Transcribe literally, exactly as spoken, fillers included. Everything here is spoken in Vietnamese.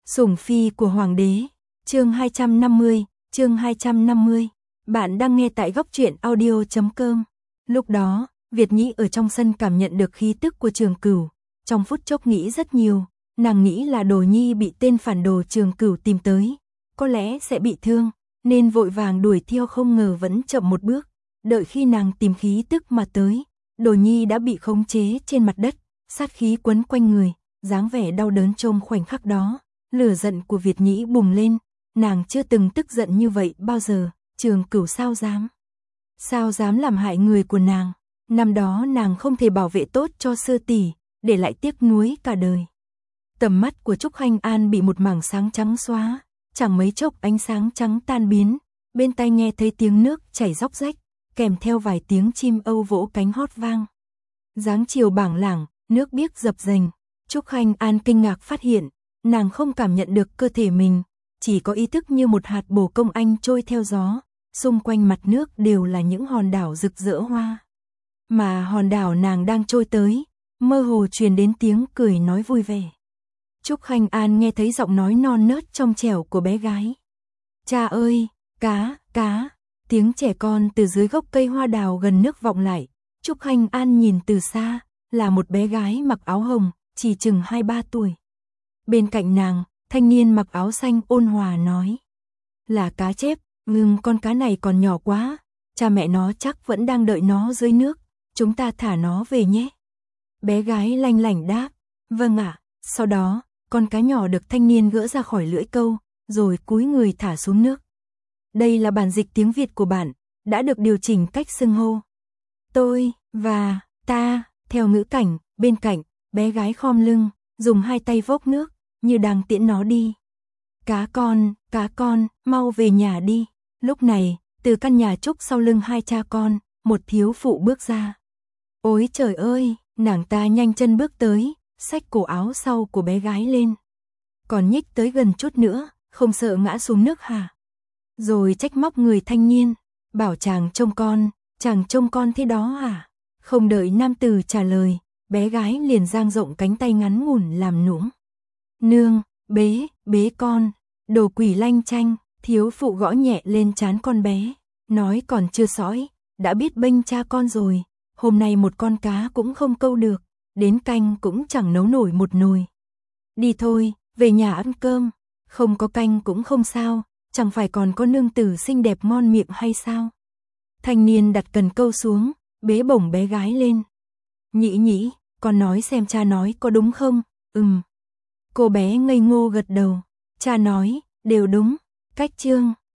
Sủng phi của hoàng đế, chương hai trăm năm mươi, chương hai trăm năm mươi. Bạn đang nghe tại góc truyện audio chấm com. Lúc đó, Việt Nhĩ ở trong sân cảm nhận được khí tức của Trường Cửu, trong phút chốc nghĩ rất nhiều, nàng nghĩ là Đồ Nhi bị tên phản đồ Trường Cửu tìm tới, có lẽ sẽ bị thương, nên vội vàng đuổi theo, không ngờ vẫn chậm một bước, đợi khi nàng tìm khí tức mà tới, Đồ Nhi đã bị khống chế trên mặt đất, sát khí quấn quanh người, dáng vẻ đau đớn trong khoảnh khắc đó. Lửa giận của Việt Nhĩ bùng lên, nàng chưa từng tức giận như vậy bao giờ, Trường Cửu sao dám? Sao dám làm hại người của nàng? Năm đó nàng không thể bảo vệ tốt cho sư tỷ, để lại tiếc nuối cả đời. Tầm mắt của Trúc Khanh An bị một mảng sáng trắng xóa, chẳng mấy chốc ánh sáng trắng tan biến, bên tai nghe thấy tiếng nước chảy róc rách, kèm theo vài tiếng chim âu vỗ cánh hót vang. Dáng chiều bảng lảng, nước biếc dập dềnh, Trúc Khanh An kinh ngạc phát hiện, nàng không cảm nhận được cơ thể mình, chỉ có ý thức như một hạt bồ công anh trôi theo gió, xung quanh mặt nước đều là những hòn đảo rực rỡ hoa. Mà hòn đảo nàng đang trôi tới, mơ hồ truyền đến tiếng cười nói vui vẻ. Trúc Khanh An nghe thấy giọng nói non nớt trong trẻo của bé gái. Cha ơi, cá, cá, tiếng trẻ con từ dưới gốc cây hoa đào gần nước vọng lại. Trúc Khanh An nhìn từ xa, là một bé gái mặc áo hồng, chỉ chừng hai ba tuổi. Bên cạnh nàng, thanh niên mặc áo xanh ôn hòa nói. Là cá chép, nhưng con cá này còn nhỏ quá, cha mẹ nó chắc vẫn đang đợi nó dưới nước, chúng ta thả nó về nhé. Bé gái lanh lảnh đáp, vâng ạ, sau đó, con cá nhỏ được thanh niên gỡ ra khỏi lưỡi câu, rồi cúi người thả xuống nước. Đây là bản dịch tiếng Việt của bạn, đã được điều chỉnh cách xưng hô. Tôi, và, ta, theo ngữ cảnh, bên cạnh, bé gái khom lưng, dùng hai tay vốc nước, như đang tiễn nó đi. Cá con, cá con, mau về nhà đi. Lúc này, từ căn nhà Trúc sau lưng hai cha con, một thiếu phụ bước ra. Ôi trời ơi, nàng ta nhanh chân bước tới, xách cổ áo sau của bé gái lên. Còn nhích tới gần chút nữa, không sợ ngã xuống nước hả? Rồi trách móc người thanh niên, bảo chàng trông con, chàng trông con thế đó hả? Không đợi nam tử trả lời, bé gái liền dang rộng cánh tay ngắn ngủn làm nũng. Nương, bế, bế con, đồ quỷ lanh chanh, thiếu phụ gõ nhẹ lên trán con bé, nói còn chưa sõi, đã biết bênh cha con rồi, hôm nay một con cá cũng không câu được, đến canh cũng chẳng nấu nổi một nồi. Đi thôi, về nhà ăn cơm, không có canh cũng không sao, chẳng phải còn có nương tử xinh đẹp ngon miệng hay sao? Thanh niên đặt cần câu xuống, bế bổng bé gái lên. Nhĩ nhĩ, con nói xem cha nói có đúng không? Ừm. Cô bé ngây ngô gật đầu, cha nói, đều đúng, cách chương.